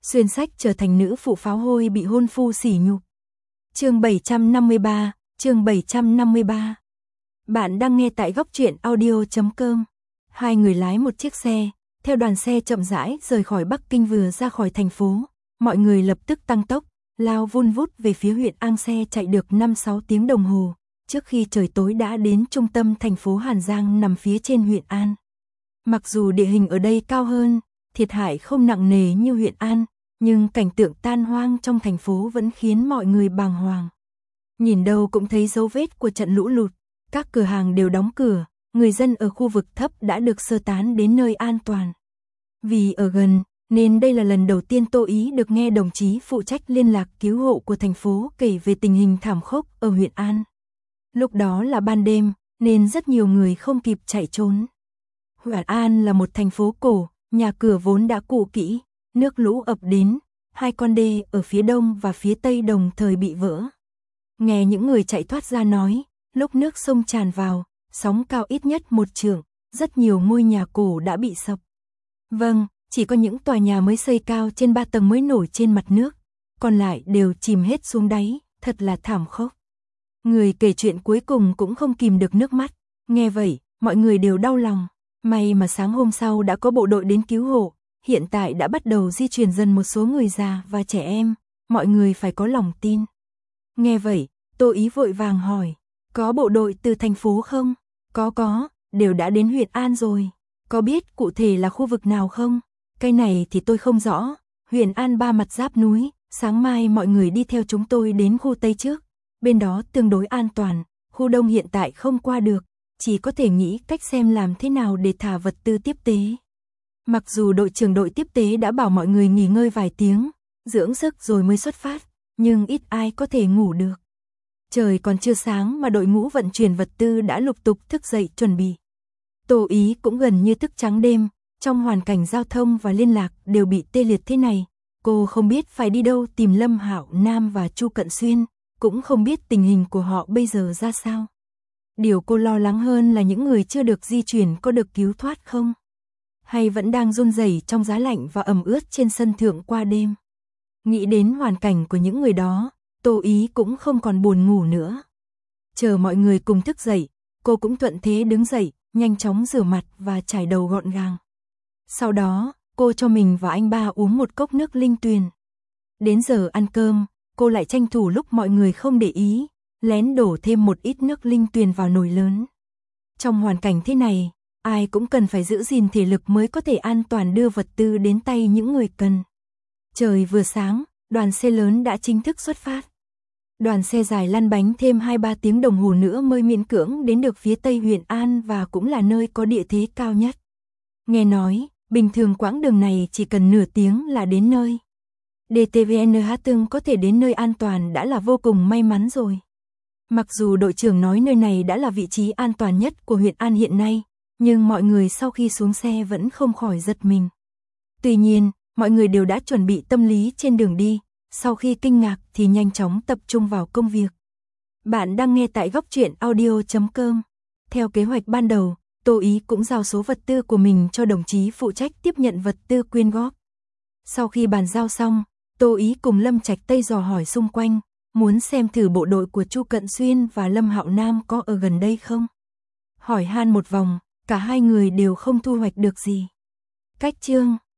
xuyên sách trở thành nữ phụ pháo hôi bị hôn phu sỉ nhục. Chương 753. Bạn đang nghe tại góc truyện audio.com. Hai người lái một chiếc xe, theo đoàn xe chậm rãi rời khỏi Bắc Kinh. Vừa ra khỏi thành phố, mọi người lập tức tăng tốc, lao vun vút về phía huyện An. Xe chạy được 5-6 tiếng đồng hồ, trước khi trời tối đã đến trung tâm thành phố Hàn Giang nằm phía trên huyện An. Mặc dù địa hình ở đây cao hơn, thiệt hại không nặng nề như huyện An, nhưng cảnh tượng tan hoang trong thành phố vẫn khiến mọi người bàng hoàng. Nhìn đâu cũng thấy dấu vết của trận lũ lụt, các cửa hàng đều đóng cửa, người dân ở khu vực thấp đã được sơ tán đến nơi an toàn. Vì ở gần, nên đây là lần đầu tiên Tô Ý được nghe đồng chí phụ trách liên lạc cứu hộ của thành phố kể về tình hình thảm khốc ở huyện An. Lúc đó là ban đêm, nên rất nhiều người không kịp chạy trốn. Huyện An là một thành phố cổ, nhà cửa vốn đã cũ kỹ, nước lũ ập đến, hai con đê ở phía đông và phía tây đồng thời bị vỡ. Nghe những người chạy thoát ra nói, lúc nước sông tràn vào, sóng cao ít nhất 1 trượng, rất nhiều ngôi nhà cổ đã bị sập. Vâng, chỉ có những tòa nhà mới xây cao trên 3 tầng mới nổi trên mặt nước, còn lại đều chìm hết xuống đáy, thật là thảm khốc. Người kể chuyện cuối cùng cũng không kìm được nước mắt, nghe vậy, mọi người đều đau lòng. May mà sáng hôm sau đã có bộ đội đến cứu hộ, hiện tại đã bắt đầu di chuyển dần một số người già và trẻ em, mọi người phải có lòng tin. Nghe vậy, Tô Ý vội vàng hỏi, có bộ đội từ thành phố không? Có, đều đã đến huyện An rồi. Có biết cụ thể là khu vực nào không? Cái này thì tôi không rõ, huyện An 3 mặt giáp núi, sáng mai mọi người đi theo chúng tôi đến khu Tây trước, bên đó tương đối an toàn, khu Đông hiện tại không qua được, chỉ có thể nghĩ cách xem làm thế nào để thả vật tư tiếp tế. Mặc dù đội trưởng đội tiếp tế đã bảo mọi người nghỉ ngơi vài tiếng, dưỡng sức rồi mới xuất phát, nhưng ít ai có thể ngủ được. Trời còn chưa sáng mà đội ngũ vận chuyển vật tư đã lục tục thức dậy chuẩn bị. Tô Ý cũng gần như thức trắng đêm, trong hoàn cảnh giao thông và liên lạc đều bị tê liệt thế này, cô không biết phải đi đâu tìm Lâm Hạo Nam và Chu Cận Xuyên, cũng không biết tình hình của họ bây giờ ra sao. Điều cô lo lắng hơn là những người chưa được di chuyển có được cứu thoát không? Hay vẫn đang run rẩy trong giá lạnh và ẩm ướt trên sân thượng qua đêm? Nghĩ đến hoàn cảnh của những người đó, Tô Ý cũng không còn buồn ngủ nữa. Chờ mọi người cùng thức dậy, cô cũng thuận thế đứng dậy, nhanh chóng rửa mặt và chải đầu gọn gàng. Sau đó, cô cho mình và anh ba uống một cốc nước linh tuyền. Đến giờ ăn cơm, cô lại tranh thủ lúc mọi người không để ý, lén đổ thêm một ít nước linh tuyền vào nồi lớn. Trong hoàn cảnh thế này, ai cũng cần phải giữ gìn thể lực mới có thể an toàn đưa vật tư đến tay những người cần. Trời vừa sáng, đoàn xe lớn đã chính thức xuất phát. Đoàn xe dài lăn bánh thêm 2-3 tiếng đồng hồ nữa mới miễn cưỡng đến được phía tây huyện An và cũng là nơi có địa thế cao nhất. Nghe nói, bình thường quãng đường này chỉ cần nửa tiếng là đến nơi. DTVNH từng có thể đến nơi an toàn đã là vô cùng may mắn rồi. Mặc dù đội trưởng nói nơi này đã là vị trí an toàn nhất của huyện An hiện nay, nhưng mọi người sau khi xuống xe vẫn không khỏi giật mình. Tuy nhiên, mọi người đều đã chuẩn bị tâm lý trên đường đi, sau khi kinh ngạc thì nhanh chóng tập trung vào công việc. Bạn đang nghe tại góc truyện audio.com. Theo kế hoạch ban đầu, Tô Ý cũng giao số vật tư của mình cho đồng chí phụ trách tiếp nhận vật tư quyên góp. Sau khi bàn giao xong, Tô Ý cùng Lâm Trạch Tây dò hỏi xung quanh, muốn xem thử bộ đội của Chu Cận Xuyên và Lâm Hạo Nam có ở gần đây không. Hỏi han một vòng, cả hai người đều không thu hoạch được gì. Cách chương